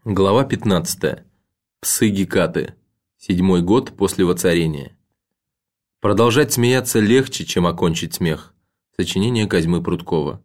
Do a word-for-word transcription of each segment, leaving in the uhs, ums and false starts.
Глава пятнадцатая. Псы-гекаты. Седьмой год после воцарения. Продолжать смеяться легче, чем окончить смех. Сочинение Козьмы Прудкова.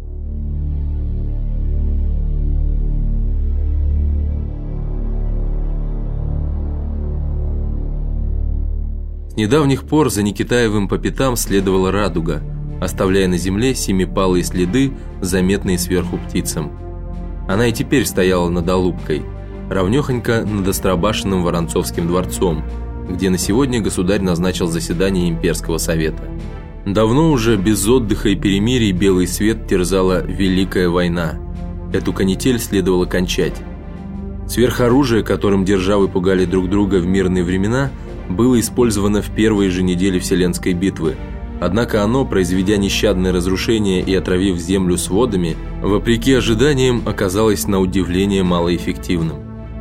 С недавних пор за Никитаевым по пятам следовала радуга, оставляя на земле семипалые следы, заметные сверху птицам. Она и теперь стояла над Алупкой, равнёхонько над Остробашенным Воронцовским дворцом, где на сегодня государь назначил заседание имперского совета. Давно уже без отдыха и перемирий белый свет терзала Великая война. Эту канитель следовало кончать. Сверхоружие, которым державы пугали друг друга в мирные времена, было использовано в первые же недели Вселенской битвы. Однако оно, произведя нещадное разрушение и отравив землю сводами, вопреки ожиданиям оказалось на удивление малоэффективным.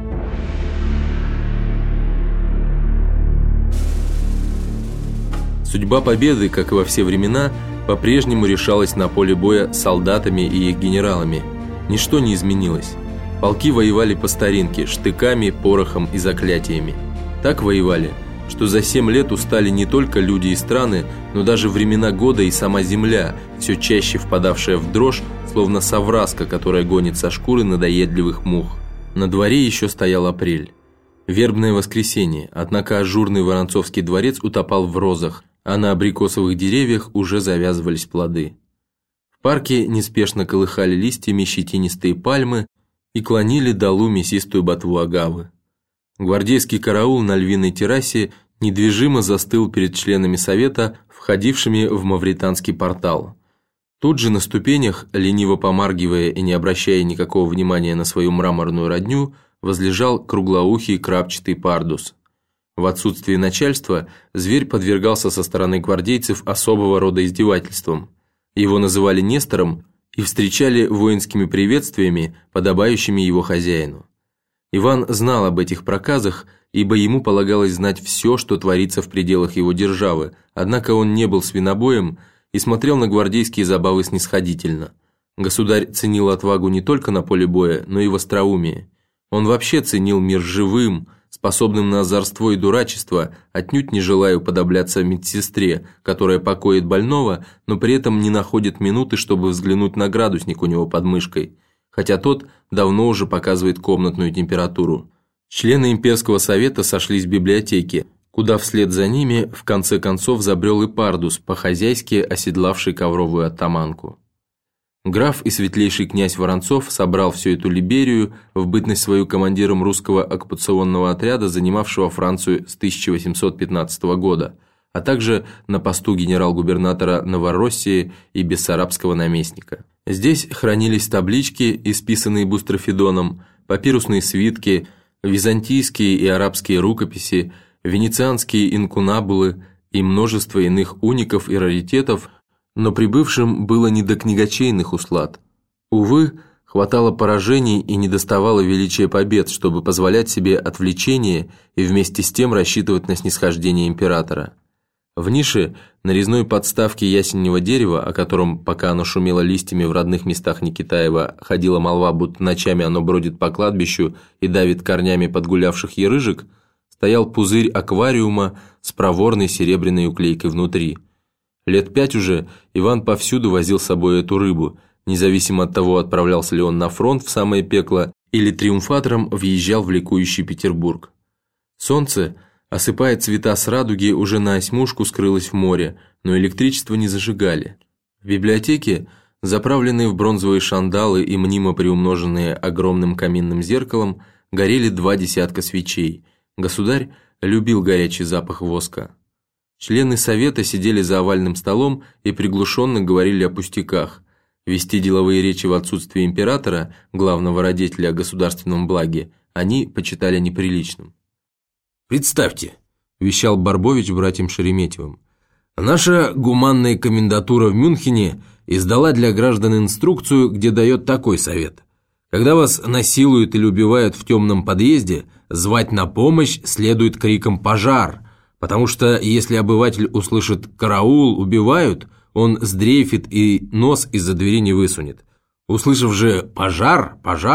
Судьба победы, как и во все времена, по-прежнему решалась на поле боя солдатами и их генералами. Ничто не изменилось. Полки воевали по старинке, штыками, порохом и заклятиями. Так воевали, что за семь лет устали не только люди и страны, но даже времена года и сама земля, все чаще впадавшая в дрожь, словно совраска, которая гонит со шкуры надоедливых мух. На дворе еще стоял апрель. Вербное воскресенье, однако ажурный Воронцовский дворец утопал в розах, а на абрикосовых деревьях уже завязывались плоды. В парке неспешно колыхали листьями щетинистые пальмы и клонили долу мясистую ботву агавы. Гвардейский караул на Львиной террасе недвижимо застыл перед членами совета, входившими в Мавританский портал. Тут же на ступенях, лениво помаргивая и не обращая никакого внимания на свою мраморную родню, возлежал круглоухий крапчатый пардус. В отсутствие начальства зверь подвергался со стороны гвардейцев особого рода издевательствам. Его называли Нестором и встречали воинскими приветствиями, подобающими его хозяину. Иван знал об этих проказах, ибо ему полагалось знать все, что творится в пределах его державы, однако он не был свинобоем и смотрел на гвардейские забавы снисходительно. Государь ценил отвагу не только на поле боя, но и в остроумии. Он вообще ценил мир живым, способным на озорство и дурачество, отнюдь не желая уподобляться медсестре, которая покоит больного, но при этом не находит минуты, чтобы взглянуть на градусник у него под мышкой, хотя тот давно уже показывает комнатную температуру. Члены имперского совета сошлись в библиотеке, куда вслед за ними в конце концов забрел и пардус, по-хозяйски оседлавший ковровую оттаманку. Граф и светлейший князь Воронцов собрал всю эту либерию в бытность свою командиром русского оккупационного отряда, занимавшего Францию с тысяча восемьсот пятнадцатого года, а также на посту генерал-губернатора Новороссии и бессарабского наместника. Здесь хранились таблички, исписанные Бустрофидоном, папирусные свитки, византийские и арабские рукописи, венецианские инкунабулы и множество иных уников и раритетов, но прибывшим было не до книгочейных услад. Увы, хватало поражений и недоставало величия побед, чтобы позволять себе отвлечение и вместе с тем рассчитывать на снисхождение императора. В нише на резной подставке ясеневого дерева, о котором, пока оно шумело листьями в родных местах Никитаева, ходила молва, будто ночами оно бродит по кладбищу и давит корнями подгулявших ерыжек, стоял пузырь аквариума с проворной серебряной уклейкой внутри. Лет пять уже Иван повсюду возил с собой эту рыбу, независимо от того, отправлялся ли он на фронт в самое пекло или триумфатором въезжал в ликующий Петербург. Солнце, осыпая цвета с радуги, уже на осьмушку скрылось в море, но электричество не зажигали. В библиотеке, заправленные в бронзовые шандалы и мнимо приумноженные огромным каминным зеркалом, горели два десятка свечей. Государь любил горячий запах воска. Члены совета сидели за овальным столом и приглушенно говорили о пустяках. Вести деловые речи в отсутствие императора, главного родителя о государственном благе, они почитали неприличным. «Представьте», – вещал Барбович братьям Шереметьевым, «наша гуманная комендатура в Мюнхене издала для граждан инструкцию, где дает такой совет. Когда вас насилуют или убивают в темном подъезде, звать на помощь следует криком «пожар», потому что если обыватель услышит «караул, убивают», он сдрейфит и нос из-за двери не высунет. Услышав же «пожар, пожар»,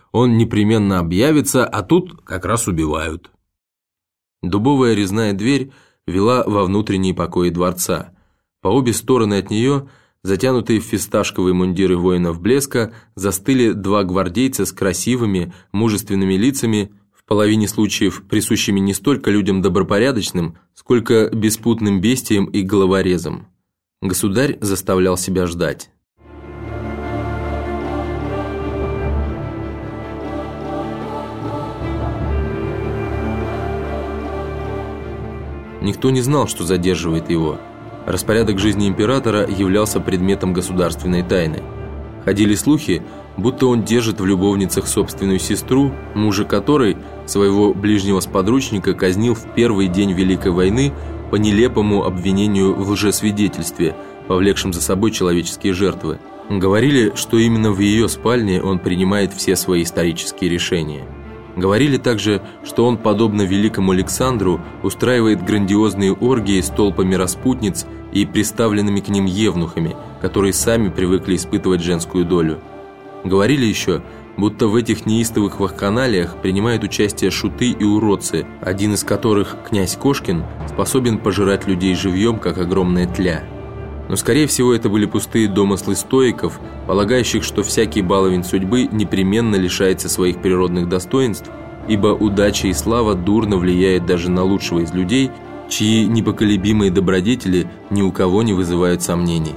Он непременно объявится, а тут как раз убивают». Дубовая резная дверь вела во внутренние покои дворца. По обе стороны от нее, затянутые в фисташковые мундиры воинов блеска, застыли два гвардейца с красивыми, мужественными лицами, в половине случаев присущими не столько людям добропорядочным, сколько беспутным бестиям и головорезам. Государь заставлял себя ждать. Никто не знал, что задерживает его. Распорядок жизни императора являлся предметом государственной тайны. Ходили слухи, будто он держит в любовницах собственную сестру, мужа которой, своего ближнего сподручника, казнил в первый день Великой войны по нелепому обвинению в лжесвидетельстве, повлекшем за собой человеческие жертвы. Говорили, что именно в ее спальне он принимает все свои исторические решения. Говорили также, что он, подобно великому Александру, устраивает грандиозные оргии с толпами распутниц и приставленными к ним евнухами, которые сами привыкли испытывать женскую долю. Говорили еще, будто в этих неистовых вакханалиях принимают участие шуты и уродцы, один из которых, князь Кошкин, способен пожирать людей живьем, как огромная тля. Но, скорее всего, это были пустые домыслы стоиков, полагающих, что всякий баловень судьбы непременно лишается своих природных достоинств, ибо удача и слава дурно влияют даже на лучшего из людей, чьи непоколебимые добродетели ни у кого не вызывают сомнений.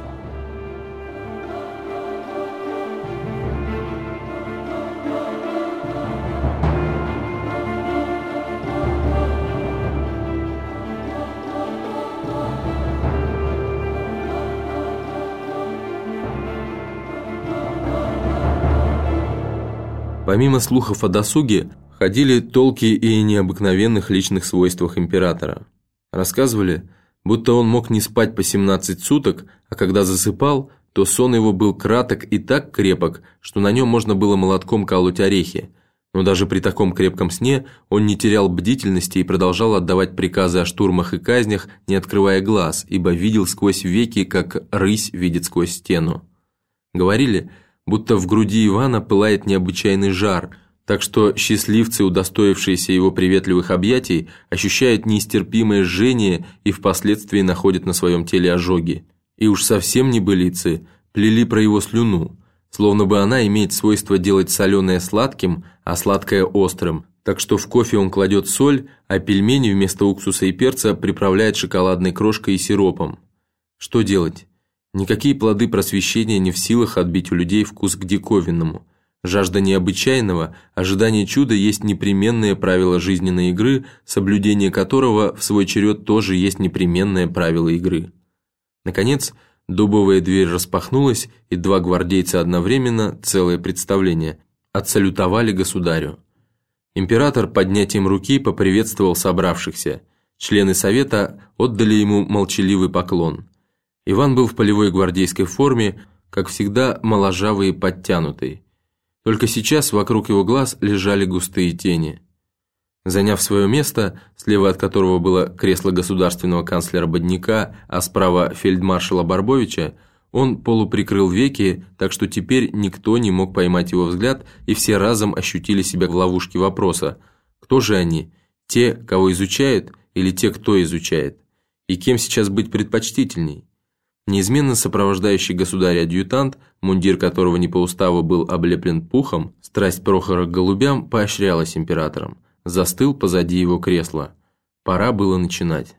Помимо слухов о досуге, ходили толки и о необыкновенных личных свойствах императора. Рассказывали, будто он мог не спать по семнадцать суток, а когда засыпал, то сон его был краток и так крепок, что на нем можно было молотком колоть орехи. Но даже при таком крепком сне он не терял бдительности и продолжал отдавать приказы о штурмах и казнях, не открывая глаз, ибо видел сквозь веки, как рысь видит сквозь стену. Говорили, будто в груди Ивана пылает необычайный жар, так что счастливцы, удостоившиеся его приветливых объятий, ощущают неистерпимое жжение и впоследствии находят на своем теле ожоги. И уж совсем небылицы плели про его слюну, словно бы она имеет свойство делать соленое сладким, а сладкое острым, так что в кофе он кладет соль, а пельмени вместо уксуса и перца приправляет шоколадной крошкой и сиропом. Что делать? Никакие плоды просвещения не в силах отбить у людей вкус к диковинному. Жажда необычайного, ожидание чуда есть непременное правило жизненной игры, соблюдение которого в свой черед тоже есть непременное правило игры. Наконец, дубовая дверь распахнулась, и два гвардейца одновременно, целое представление, отсалютовали государю. Император поднятием руки поприветствовал собравшихся. Члены совета отдали ему молчаливый поклон. Иван был в полевой гвардейской форме, как всегда моложавый и подтянутый. Только сейчас вокруг его глаз лежали густые тени. Заняв свое место, слева от которого было кресло государственного канцлера Бодняка, а справа фельдмаршала Барбовича, он полуприкрыл веки, так что теперь никто не мог поймать его взгляд, и все разом ощутили себя в ловушке вопроса: кто же они, те, кого изучают, или те, кто изучает, и кем сейчас быть предпочтительней? Неизменно сопровождающий государя адъютант, мундир которого не по уставу был облеплен пухом, страсть Прохора к голубям поощрялась императором, застыл позади его кресла. Пора было начинать.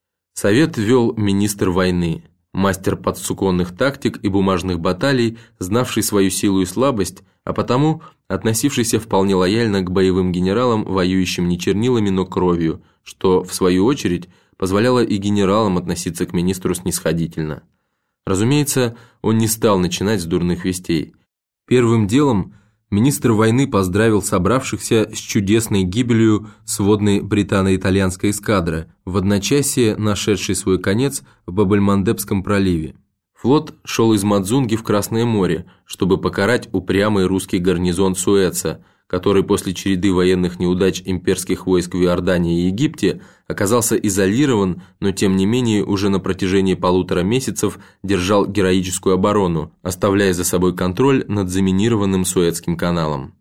Совет вел министр войны, мастер подсуконных тактик и бумажных баталий, знавший свою силу и слабость, а потому относившийся вполне лояльно к боевым генералам, воюющим не чернилами, но кровью, что, в свою очередь, позволяло и генералам относиться к министру снисходительно. Разумеется, он не стал начинать с дурных вестей. Первым делом министр войны поздравил собравшихся с чудесной гибелью сводной британо-итальянской эскадры, в одночасье нашедшей свой конец в Баб-эль-Мандебском проливе. Флот шел из Мадзунги в Красное море, чтобы покарать упрямый русский гарнизон Суэца, который после череды военных неудач имперских войск в Иордании и Египте оказался изолирован, но тем не менее уже на протяжении полутора месяцев держал героическую оборону, оставляя за собой контроль над заминированным Суэцким каналом.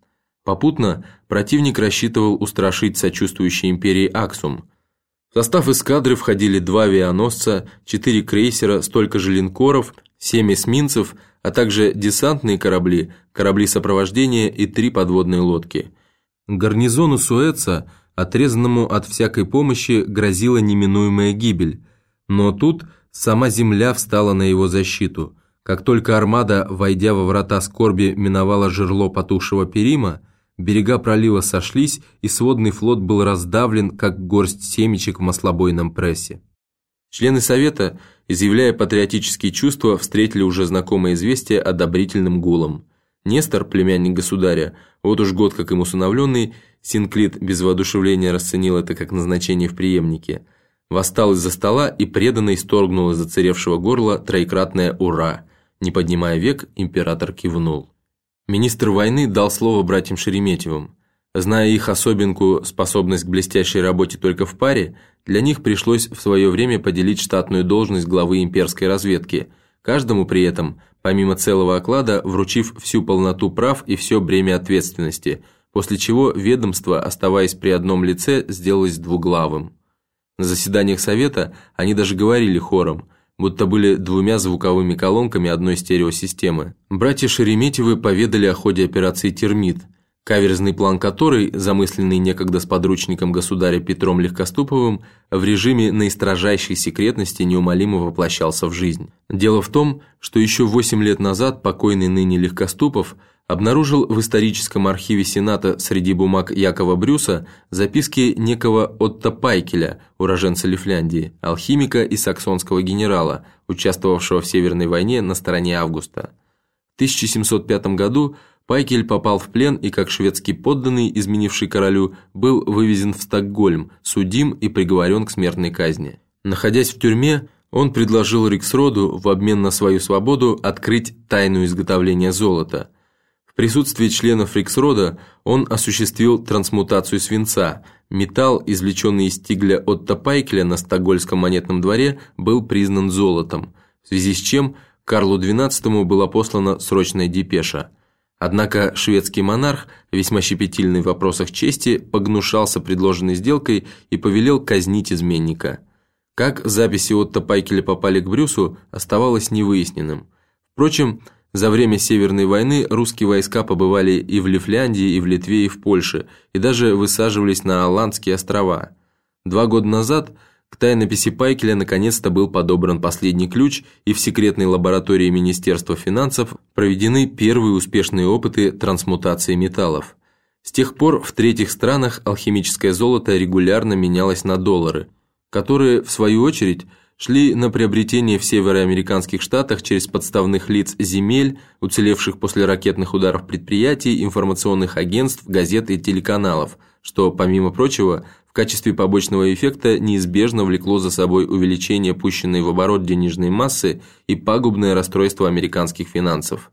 Попутно противник рассчитывал устрашить сочувствующей империи Аксум. В состав эскадры входили два авианосца, четыре крейсера, столько же линкоров, семь эсминцев, а также десантные корабли, корабли сопровождения и три подводные лодки. Гарнизону Суэца, отрезанному от всякой помощи, грозила неминуемая гибель, но тут сама земля встала на его защиту. Как только армада, войдя во врата скорби, миновала жерло потухшего Перима, берега пролива сошлись, и сводный флот был раздавлен, как горсть семечек в маслобойном прессе. Члены Совета, изъявляя патриотические чувства, встретили уже знакомое известие одобрительным гулом. Нестор, племянник государя, вот уж год как им усыновленный, Синклит без воодушевления расценил это как назначение в преемнике, восстал из-за стола и преданно исторгнул из оцаревшего горла троекратное «Ура!». Не поднимая век, император кивнул. Министр войны дал слово братьям Шереметьевым. Зная их особенку способность к блестящей работе только в паре, для них пришлось в свое время поделить штатную должность главы имперской разведки, каждому при этом, помимо целого оклада, вручив всю полноту прав и все бремя ответственности, после чего ведомство, оставаясь при одном лице, сделалось двуглавым. На заседаниях Совета они даже говорили хором, будто были двумя звуковыми колонками одной стереосистемы. Братья Шереметьевы поведали о ходе операции «Термит», каверзный план которой, замысленный некогда с подручником государя Петром Легкоступовым, в режиме наистрожайшей секретности неумолимо воплощался в жизнь. Дело в том, что еще восемь лет назад покойный ныне Легкоступов обнаружил в историческом архиве Сената среди бумаг Якова Брюса записки некого Отто Пайкеля, уроженца Лифляндии, алхимика и саксонского генерала, участвовавшего в Северной войне на стороне Августа. В тысяча семьсот пятом году Пайкель попал в плен и, как шведский подданный, изменивший королю, был вывезен в Стокгольм, судим и приговорен к смертной казни. Находясь в тюрьме, он предложил Риксроду в обмен на свою свободу открыть тайну изготовления золота. В присутствии членов Риксрода он осуществил трансмутацию свинца. Металл, извлеченный из тигля Отто Пайкеля на Стокгольмском монетном дворе, был признан золотом, в связи с чем Карлу двенадцатому была послана срочная депеша. Однако шведский монарх, весьма щепетильный в вопросах чести, погнушался предложенной сделкой и повелел казнить изменника. Как записи Отто Пайкеля попали к Брюсу, оставалось невыясненным. Впрочем, за время Северной войны русские войска побывали и в Лифляндии, и в Литве, и в Польше, и даже высаживались на Аландские острова. Два года назад к тайнописи Пайкеля наконец-то был подобран последний ключ, и в секретной лаборатории Министерства финансов проведены первые успешные опыты трансмутации металлов. С тех пор в третьих странах алхимическое золото регулярно менялось на доллары, которые, в свою очередь, шли на приобретение в североамериканских штатах через подставных лиц земель, уцелевших после ракетных ударов предприятий, информационных агентств, газет и телеканалов, что, помимо прочего, в качестве побочного эффекта неизбежно влекло за собой увеличение пущенной в оборот денежной массы и пагубное расстройство американских финансов.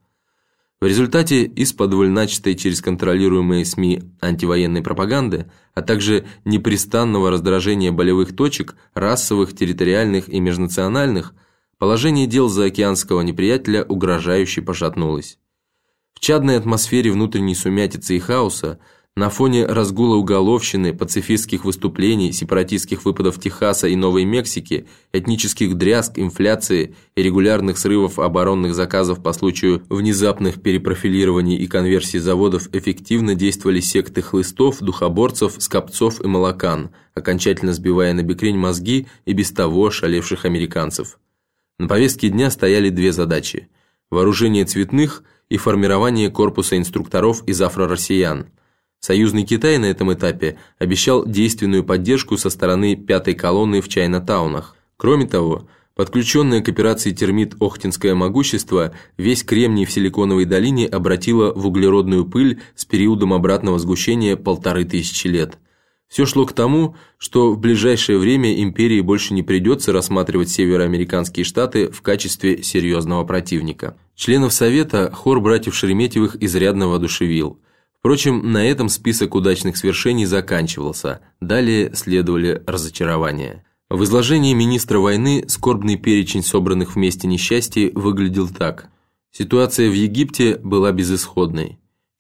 В результате исподволь начатой через контролируемые СМИ антивоенной пропаганды, а также непрестанного раздражения болевых точек, расовых, территориальных и межнациональных, положение дел заокеанского неприятеля угрожающе пошатнулось. В чадной атмосфере внутренней сумятицы и хаоса, на фоне разгула уголовщины, пацифистских выступлений, сепаратистских выпадов Техаса и Новой Мексики, этнических дрязг, инфляции и регулярных срывов оборонных заказов по случаю внезапных перепрофилирований и конверсий заводов эффективно действовали секты хлыстов, духоборцев, скопцов и молокан, окончательно сбивая на бекрень мозги и без того шалевших американцев. На повестке дня стояли две задачи – вооружение цветных и формирование корпуса инструкторов из афро-россиян. Союзный Китай на этом этапе обещал действенную поддержку со стороны пятой колонны в Чайна-таунах. Кроме того, подключенное к операции «Термит» Охтинское могущество весь кремний в Силиконовой долине обратило в углеродную пыль с периодом обратного сгущения полторы тысячи лет. Все шло к тому, что в ближайшее время империи больше не придется рассматривать североамериканские штаты в качестве серьезного противника. Членов Совета хор братьев Шереметьевых изрядно воодушевил. Впрочем, на этом список удачных свершений заканчивался, далее следовали разочарования. В изложении министра войны скорбный перечень собранных вместе несчастий выглядел так. Ситуация в Египте была безысходной.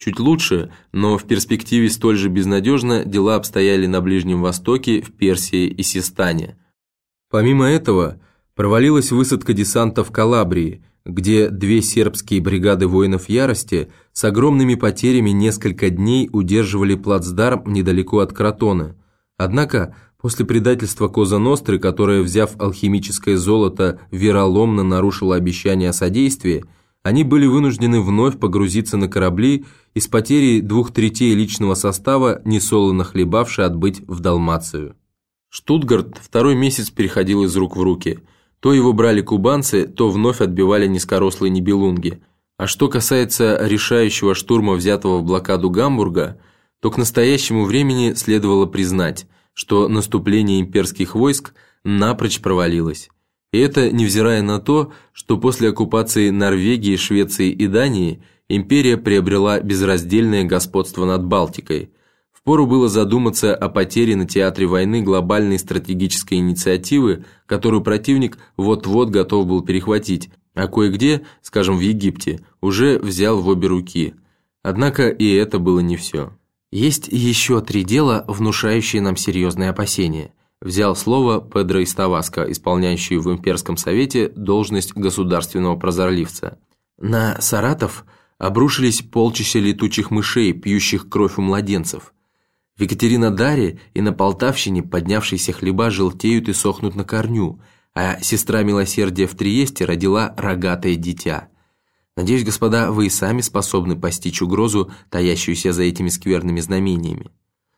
Чуть лучше, но в перспективе столь же безнадежно дела обстояли на Ближнем Востоке, в Персии и Систане. Помимо этого, провалилась высадка десанта в Калабрии, где две сербские бригады воинов ярости с огромными потерями несколько дней удерживали плацдарм недалеко от Кротона. Однако, после предательства Коза Ностры, которая, взяв алхимическое золото, вероломно нарушила обещание о содействии, они были вынуждены вновь погрузиться на корабли и с потерей двух третей личного состава, несолоно хлебавши, отбыть в Далмацию. Штутгарт второй месяц переходил из рук в руки. То его брали кубанцы, то вновь отбивали низкорослые нибелунги. А что касается решающего штурма, взятого в блокаду Гамбурга, то к настоящему времени следовало признать, что наступление имперских войск напрочь провалилось. И это невзирая на то, что после оккупации Норвегии, Швеции и Дании империя приобрела безраздельное господство над Балтикой. Впору было задуматься о потере на театре войны глобальной стратегической инициативы, которую противник вот-вот готов был перехватить, а кое-где, скажем в Египте, уже взял в обе руки. Однако и это было не все. Есть еще три дела, внушающие нам серьезные опасения. Взял слово Педро из Таваско, исполняющий в Имперском совете должность государственного прозорливца. На Саратов обрушились полчища летучих мышей, пьющих кровь у младенцев. В Екатеринодаре и на Полтавщине поднявшиеся хлеба желтеют и сохнут на корню, а сестра милосердия в Триесте родила рогатое дитя. Надеюсь, господа, вы и сами способны постичь угрозу, таящуюся за этими скверными знамениями.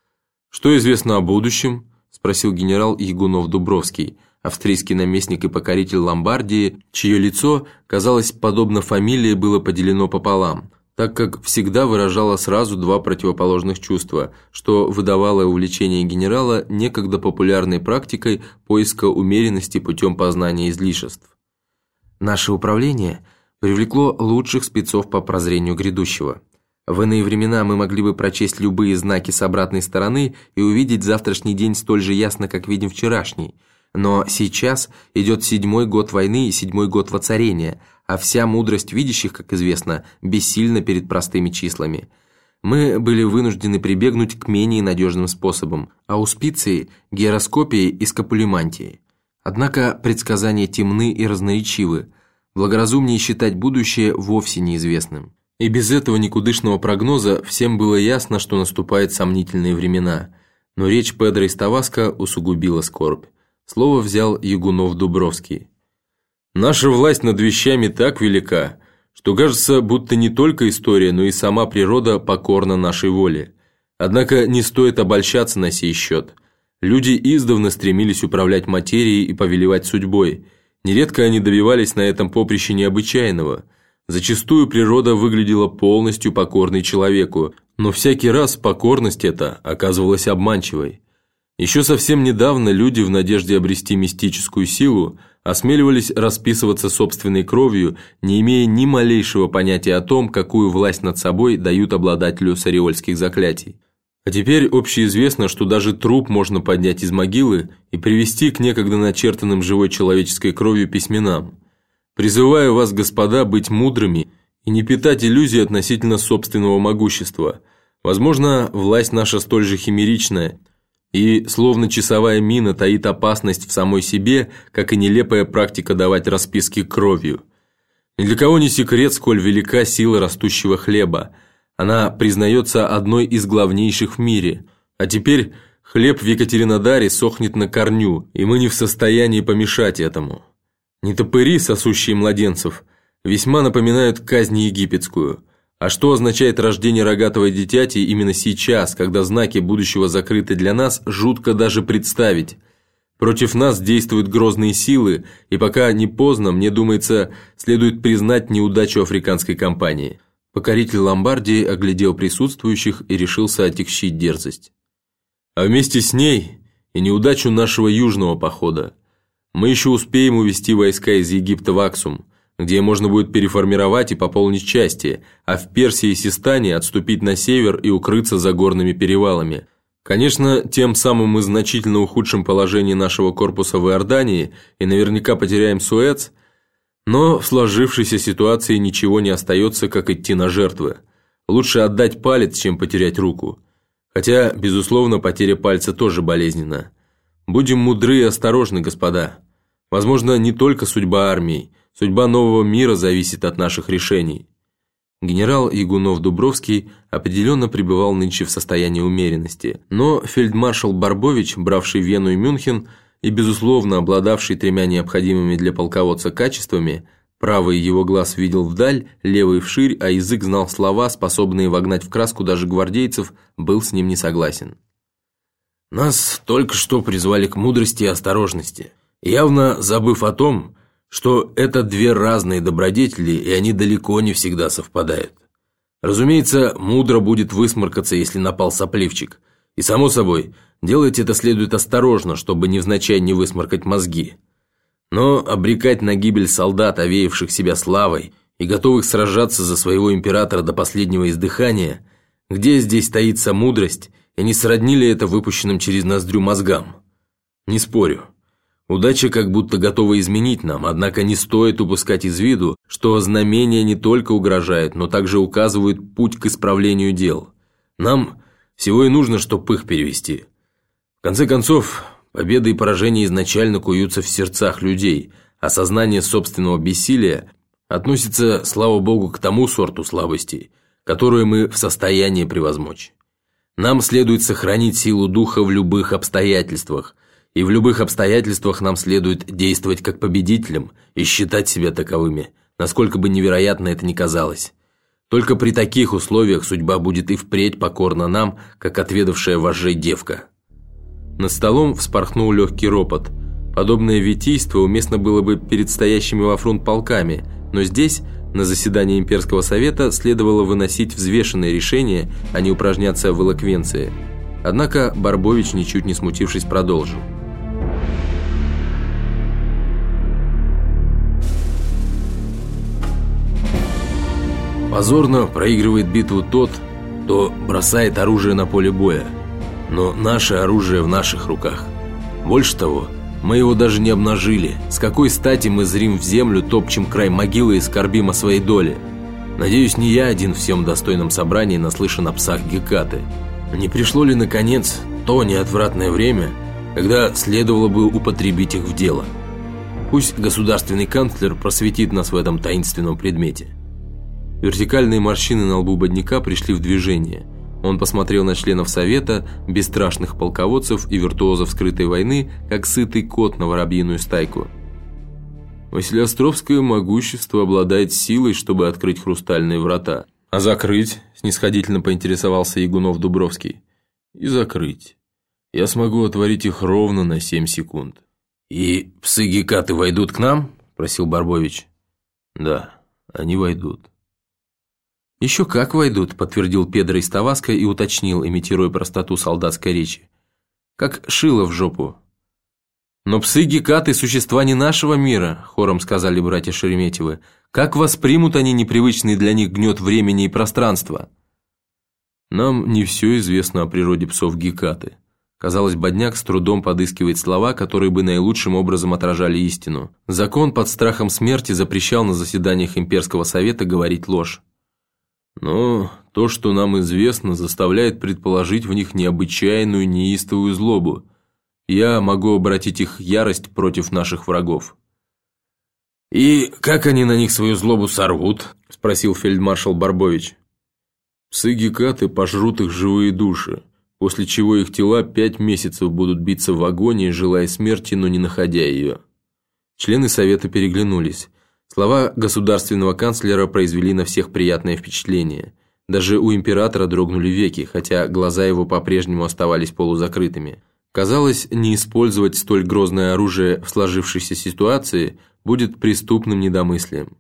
«Что известно о будущем?» – спросил генерал Ягунов-Дубровский, австрийский наместник и покоритель Ломбардии, чье лицо, казалось, подобно фамилии, было поделено пополам, так как всегда выражало сразу два противоположных чувства, что выдавало увлечение генерала некогда популярной практикой поиска умеренности путем познания излишеств. Наше управление привлекло лучших спецов по прозрению грядущего. В иные времена мы могли бы прочесть любые знаки с обратной стороны и увидеть завтрашний день столь же ясно, как видим вчерашний. Но сейчас идет седьмой год войны и седьмой год воцарения, а вся мудрость видящих, как известно, бессильна перед простыми числами. Мы были вынуждены прибегнуть к менее надежным способам – ауспиции, гироскопии и скапулемантии. Однако предсказания темны и разноречивы, благоразумнее считать будущее вовсе неизвестным. И без этого никудышного прогноза всем было ясно, что наступают сомнительные времена. Но речь Педро из Таваско усугубила скорбь. Слово взял Ягунов-Дубровский. «Наша власть над вещами так велика, что кажется, будто не только история, но и сама природа покорна нашей воле. Однако не стоит обольщаться на сей счет. Люди издавна стремились управлять материей и повелевать судьбой. Нередко они добивались на этом поприще необычайного. Зачастую природа выглядела полностью покорной человеку, но всякий раз покорность эта оказывалась обманчивой. Еще совсем недавно люди в надежде обрести мистическую силу осмеливались расписываться собственной кровью, не имея ни малейшего понятия о том, какую власть над собой дают обладателю сариольских заклятий. А теперь общеизвестно, что даже труп можно поднять из могилы и привести к некогда начертанным живой человеческой кровью письменам. Призываю вас, господа, быть мудрыми и не питать иллюзий относительно собственного могущества. Возможно, власть наша столь же химеричная, и, словно часовая мина, таит опасность в самой себе, как и нелепая практика давать расписки кровью. Ни для кого не секрет, сколь велика сила растущего хлеба. Она признается одной из главнейших в мире. А теперь хлеб в Екатеринодаре сохнет на корню, и мы не в состоянии помешать этому. Нетопыри, сосущие младенцев, весьма напоминают казнь египетскую. А что означает рождение рогатого дитяти именно сейчас, когда знаки будущего закрыты для нас, жутко даже представить. Против нас действуют грозные силы, и пока не поздно, мне думается, следует признать неудачу африканской кампании. Покоритель Ломбардии оглядел присутствующих и решился отягчить дерзость. А вместе с ней и неудачу нашего южного похода. Мы еще успеем увести войска из Египта в Аксум, где можно будет переформировать и пополнить части, а в Персии и Систане отступить на север и укрыться за горными перевалами. Конечно, тем самым мы значительно ухудшим положение нашего корпуса в Иордании и наверняка потеряем Суэц, но в сложившейся ситуации ничего не остается, как идти на жертвы. Лучше отдать палец, чем потерять руку. Хотя, безусловно, потеря пальца тоже болезненна. Будем мудры и осторожны, господа. Возможно, не только судьба армии, судьба нового мира зависит от наших решений. Генерал Ягунов-Дубровский определенно пребывал нынче в состоянии умеренности, но фельдмаршал Барбович, бравший Вену и Мюнхен и, безусловно, обладавший тремя необходимыми для полководца качествами, правый его глаз видел вдаль, левый вширь, а язык знал слова, способные вогнать в краску даже гвардейцев, был с ним не согласен. «Нас только что призвали к мудрости и осторожности, явно забыв о том, что это две разные добродетели, и они далеко не всегда совпадают. Разумеется, мудро будет высморкаться, если напал сопливчик, и, само собой, делать это следует осторожно, чтобы невзначай не высморкать мозги. Но обрекать на гибель солдат, овеявших себя славой и готовых сражаться за своего императора до последнего издыхания, где здесь таится мудрость, и не сродни ли это выпущенным через ноздрю мозгам? Не спорю. Удача как будто готова изменить нам, однако не стоит упускать из виду, что знамения не только угрожают, но также указывают путь к исправлению дел. Нам всего и нужно, чтобы их перевести. В конце концов, победы и поражения изначально куются в сердцах людей, а сознание собственного бессилия относится, слава богу, к тому сорту слабостей, которую мы в состоянии превозмочь. Нам следует сохранить силу духа в любых обстоятельствах, и в любых обстоятельствах нам следует действовать как победителям и считать себя таковыми, насколько бы невероятно это ни казалось. Только при таких условиях судьба будет и впредь покорна нам, как отведавшая вожжей девка». Над столом вспорхнул легкий ропот. Подобное витийство уместно было бы перед стоящими во фронт полками, но здесь, на заседании Имперского совета, следовало выносить взвешенные решения, а не упражняться в элоквенции. Однако Барбович, ничуть не смутившись, продолжил. Позорно проигрывает битву тот, кто бросает оружие на поле боя. Но наше оружие в наших руках. Больше того, мы его даже не обнажили. С какой стати мы зрим в землю, топчем край могилы и скорбим о своей доле? Надеюсь, не я один в всем достойном собрании наслышан о псах Гекаты. Не пришло ли, наконец, то неотвратное время, когда следовало бы употребить их в дело? Пусть государственный канцлер просветит нас в этом таинственном предмете. Вертикальные морщины на лбу бедняка пришли в движение. Он посмотрел на членов совета, бесстрашных полководцев и виртуозов скрытой войны, как сытый кот на воробьиную стайку. Василиостровское могущество обладает силой, чтобы открыть хрустальные врата. А закрыть? Снисходительно поинтересовался Ягунов-Дубровский. И закрыть. Я смогу отворить их ровно на семь секунд. И псы Гекаты войдут к нам? Просил Барбович. Да, они войдут. «Еще как войдут», – подтвердил Педро из Таваска и уточнил, имитируя простоту солдатской речи. «Как шило в жопу». «Но псы Гекаты – существа не нашего мира», – хором сказали братья Шереметьевы. «Как воспримут они непривычный для них гнет времени и пространства?» «Нам не все известно о природе псов Гекаты». Казалось, бедняк с трудом подыскивает слова, которые бы наилучшим образом отражали истину. Закон под страхом смерти запрещал на заседаниях Имперского совета говорить ложь. Но то, что нам известно, заставляет предположить в них необычайную неистовую злобу. Я могу обратить их ярость против наших врагов». «И как они на них свою злобу сорвут?» – спросил фельдмаршал Барбович. «Псы Гекаты пожрут их живые души, после чего их тела пять месяцев будут биться в агонии, желая смерти, но не находя ее». Члены совета переглянулись. Слова государственного канцлера произвели на всех приятное впечатление. Даже у императора дрогнули веки, хотя глаза его по-прежнему оставались полузакрытыми. Казалось, не использовать столь грозное оружие в сложившейся ситуации будет преступным недомыслием.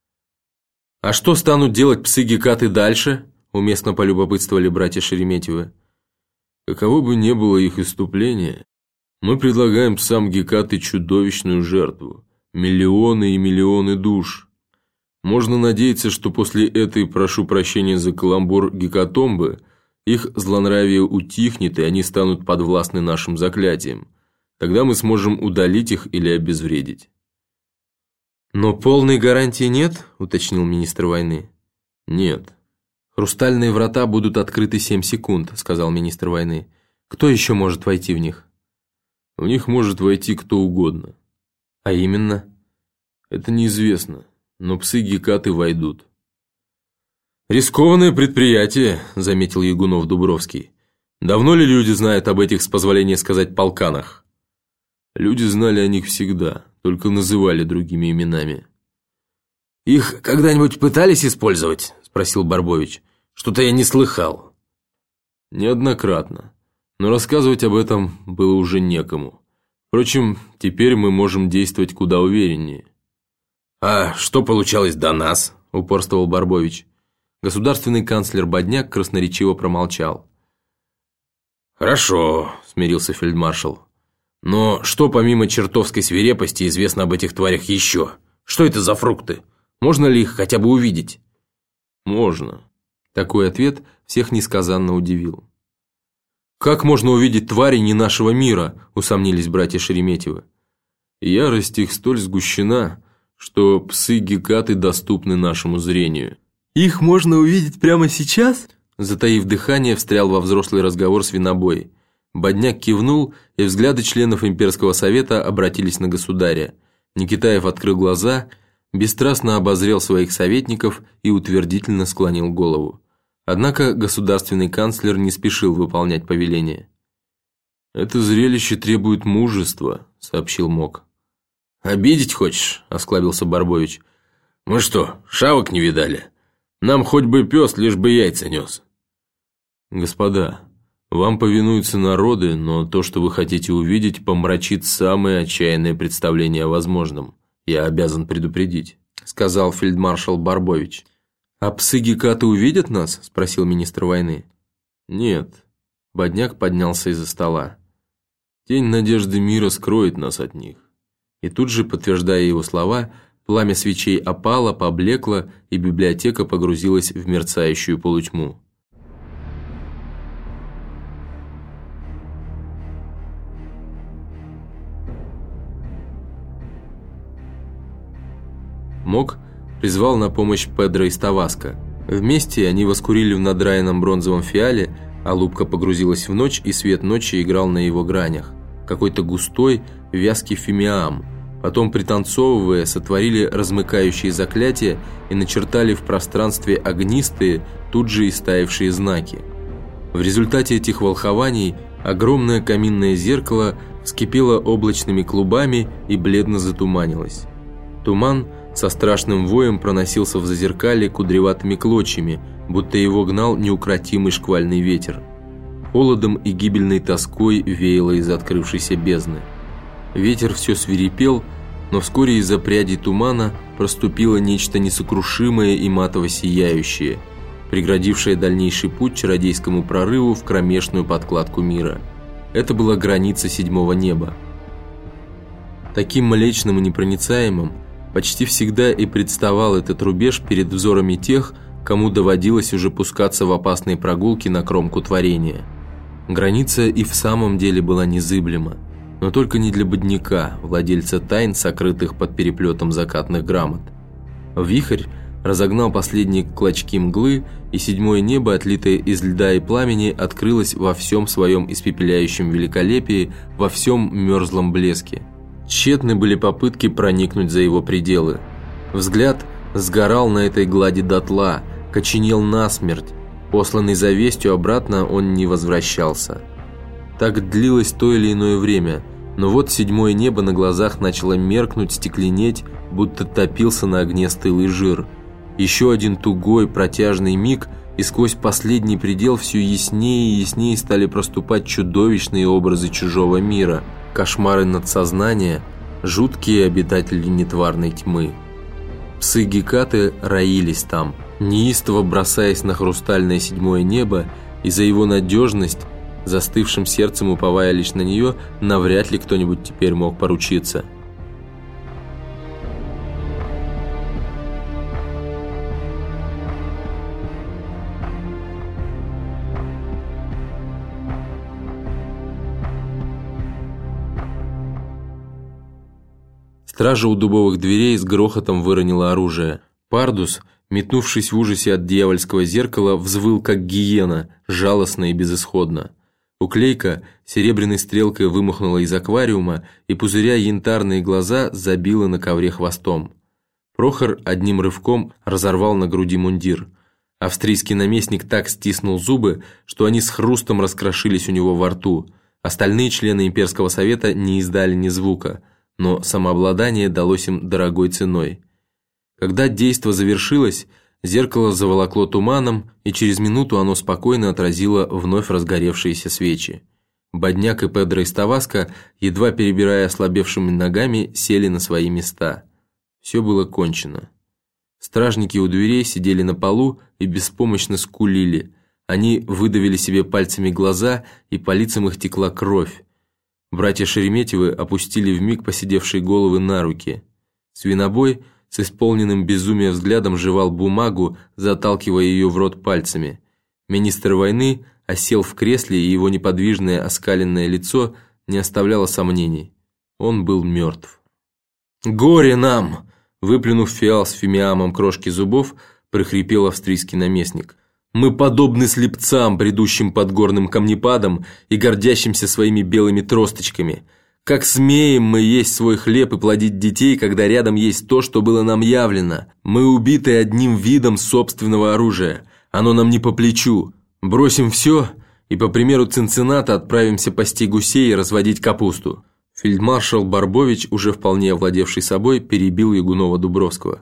«А что станут делать псы Гекаты дальше?» – уместно полюбопытствовали братья Шереметьевы. «Каково бы ни было их исступление, мы предлагаем псам Гекаты чудовищную жертву. Миллионы и миллионы душ. Можно надеяться, что после этой, прошу прощения за каламбур, гекатомбы, их злонравие утихнет, и они станут подвластны нашим заклятиям. Тогда мы сможем удалить их или обезвредить». «Но полной гарантии нет?» – уточнил министр войны. «Нет. «Хрустальные врата будут открыты семь секунд», — сказал министр войны. «Кто еще может войти в них?» «В них может войти кто угодно». «А именно?» «Это неизвестно, но псы-гекаты войдут». «Рискованное предприятие», — заметил Ягунов-Дубровский. «Давно ли люди знают об этих, с позволения сказать, полканах?» «Люди знали о них всегда, только называли другими именами». «Их когда-нибудь пытались использовать?» – спросил Барбович. «Что-то я не слыхал». «Неоднократно, но рассказывать об этом было уже некому. Впрочем, теперь мы можем действовать куда увереннее». «А что получалось до нас?» – упорствовал Барбович. Государственный канцлер Бодняк красноречиво промолчал. «Хорошо», – смирился фельдмаршал. «Но что помимо чертовской свирепости известно об этих тварях еще? Что это за фрукты? Можно ли их хотя бы увидеть?» «Можно». Такой ответ всех несказанно удивил. «Как можно увидеть твари не нашего мира?» – усомнились братья Шереметьевы. «Ярость их столь сгущена, что псы-гекаты доступны нашему зрению». «Их можно увидеть прямо сейчас?» Затаив дыхание, встрял во взрослый разговор свинобой. Бодняк кивнул, и взгляды членов имперского совета обратились на государя. Никитаев открыл глаза, бесстрастно обозрел своих советников и утвердительно склонил голову. Однако государственный канцлер не спешил выполнять повеление. «Это зрелище требует мужества», — сообщил Мок. «Обидеть хочешь?» — осклабился Барбович. «Мы что, шавок не видали? Нам хоть бы пес, лишь бы яйца нес». «Господа, вам повинуются народы, но то, что вы хотите увидеть, помрачит самое отчаянное представление о возможном. Я обязан предупредить», — сказал фельдмаршал Барбович. «А псы-гекаты увидят нас?» — спросил министр войны. «Нет». Бодняк поднялся из-за стола. «Тень надежды мира скроет нас от них». И тут же, подтверждая его слова, пламя свечей опало, поблекло, и библиотека погрузилась в мерцающую полутьму. Мок призвал на помощь Педро из Таваско. Вместе они воскурили в надраенном бронзовом фиале, а лупка погрузилась в ночь, и свет ночи играл на его гранях. Какой-то густой, вязкий фимиам. Потом, пританцовывая, сотворили размыкающие заклятия и начертали в пространстве огнистые, тут же истаявшие знаки. В результате этих волхований огромное каминное зеркало вскипело облачными клубами и бледно затуманилось. Туман со страшным воем проносился в зазеркалье кудреватыми клочьями, будто его гнал неукротимый шквальный ветер. Холодом и гибельной тоской веяло из открывшейся бездны. Ветер все свирепел, но вскоре из-за прядей тумана проступило нечто несокрушимое и матово-сияющее, преградившее дальнейший путь чародейскому прорыву в кромешную подкладку мира. Это была граница седьмого неба. Таким млечным и непроницаемым почти всегда и представал этот рубеж перед взорами тех, кому доводилось уже пускаться в опасные прогулки на кромку творения. Граница и в самом деле была незыблема, но только не для бодняка, владельца тайн, сокрытых под переплетом закатных грамот. Вихрь разогнал последние клочки мглы, и седьмое небо, отлитое из льда и пламени, открылось во всем своем испепеляющем великолепии, во всем мерзлом блеске. Тщетны были попытки проникнуть за его пределы. Взгляд сгорал на этой глади дотла, коченел насмерть. Посланный за вестью обратно, он не возвращался. Так длилось то или иное время, но вот седьмое небо на глазах начало меркнуть, стекленеть, будто топился на огне стылый жир. Еще один тугой, протяжный миг, и сквозь последний предел все яснее и яснее стали проступать чудовищные образы чужого мира, кошмары надсознания, жуткие обитатели нетварной тьмы. Псы-гекаты роились там, неистово бросаясь на хрустальное седьмое небо, и за его надежность, застывшим сердцем уповая лишь на нее, навряд ли кто-нибудь теперь мог поручиться. Стража у дубовых дверей с грохотом выронила оружие. Пардус, Метнувшись в ужасе от дьявольского зеркала, взвыл как гиена, жалостно и безысходно. Уклейка серебряной стрелкой вымахнула из аквариума и, пузыря янтарные глаза, забила на ковре хвостом. Прохор одним рывком разорвал на груди мундир. Австрийский наместник так стиснул зубы, что они с хрустом раскрошились у него во рту. Остальные члены имперского совета не издали ни звука, но самообладание далось им дорогой ценой. Когда действо завершилось, зеркало заволокло туманом, и через минуту оно спокойно отразило вновь разгоревшиеся свечи. Бодняк и Педро из Таваско, едва перебирая ослабевшими ногами, сели на свои места. Все было кончено. Стражники у дверей сидели на полу и беспомощно скулили. Они выдавили себе пальцами глаза, и по лицам их текла кровь. Братья Шереметьевы опустили вмиг посидевшие головы на руки. Свинобой с исполненным безумия взглядом жевал бумагу, заталкивая ее в рот пальцами. Министр войны осел в кресле, и его неподвижное оскаленное лицо не оставляло сомнений. Он был мертв. «Горе нам!» – выплюнув фиал с фимиамом крошки зубов, прохрипел австрийский наместник. «Мы подобны слепцам, бредущим под горным камнепадом и гордящимся своими белыми тросточками. Как смеем мы есть свой хлеб и плодить детей, когда рядом есть то, что было нам явлено? Мы убиты одним видом собственного оружия. Оно нам не по плечу. Бросим все и, по примеру Цинцинната, отправимся пасти гусей и разводить капусту». Фельдмаршал Барбович, уже вполне овладевший собой, перебил Ягунова-Дубровского.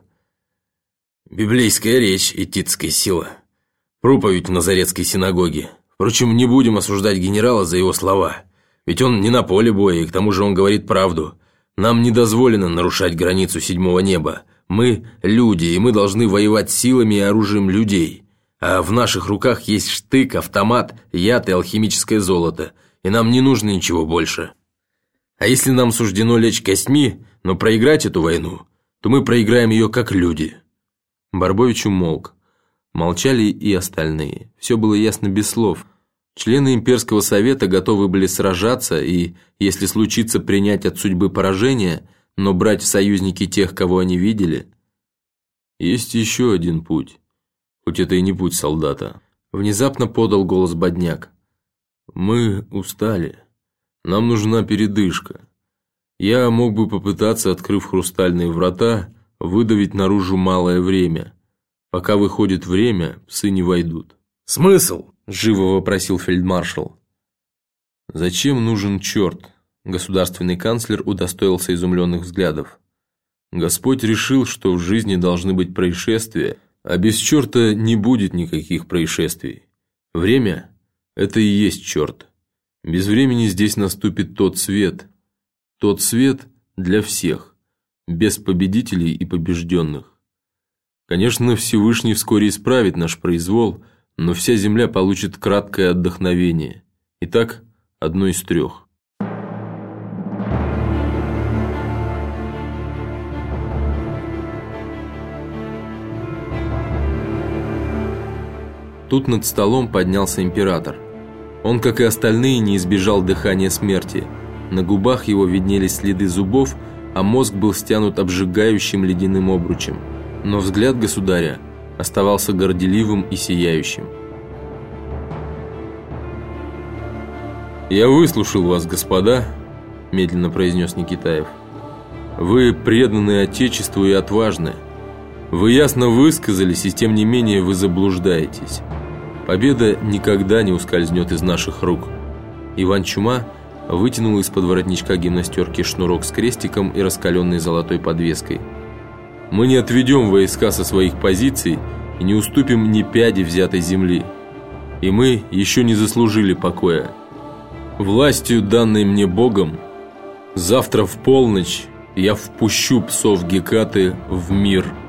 «Библейская речь и титская сила. Проповедь в Назаретской синагоге. Впрочем, не будем осуждать генерала за его слова. Ведь он не на поле боя, и к тому же он говорит правду. Нам не дозволено нарушать границу седьмого неба. Мы – люди, и мы должны воевать силами и оружием людей. А в наших руках есть штык, автомат, яд и алхимическое золото, и нам не нужно ничего больше. А если нам суждено лечь костьми, но проиграть эту войну, то мы проиграем ее как люди». Барбович умолк. Молчали и остальные. Все было ясно без слов. Члены имперского совета готовы были сражаться и, если случится, принять от судьбы поражение, но брать в союзники тех, кого они видели. «Есть еще один путь, хоть это и не путь солдата», — внезапно подал голос Бодняк. «Мы устали. Нам нужна передышка. Я мог бы попытаться, открыв хрустальные врата, выдавить наружу малое время. Пока выходит время, псы не войдут». «Смысл?» – живо вопросил фельдмаршал. «Зачем нужен черт?» – государственный канцлер удостоился изумленных взглядов. «Господь решил, что в жизни должны быть происшествия, а без черта не будет никаких происшествий. Время – это и есть черт. Без времени здесь наступит тот свет. Тот свет для всех, без победителей и побежденных. Конечно, Всевышний вскоре исправит наш произвол, но вся земля получит краткое отдохновение. Итак, одно из трех». Тут над столом поднялся император. Он, как и остальные, не избежал дыхания смерти. На губах его виднелись следы зубов, а мозг был стянут обжигающим ледяным обручем. Но взгляд государя оставался горделивым и сияющим. «Я выслушал вас, господа», – медленно произнес Никитаев. «Вы преданы Отечеству и отважны. Вы ясно высказались, и тем не менее вы заблуждаетесь. Победа никогда не ускользнет из наших рук». Иван Чума вытянул из-под воротничка гимнастерки шнурок с крестиком и раскаленной золотой подвеской. «Мы не отведем войска со своих позиций и не уступим ни пяди взятой земли. И мы еще не заслужили покоя. Властью, данной мне Богом, завтра в полночь я впущу псов Гекаты в мир».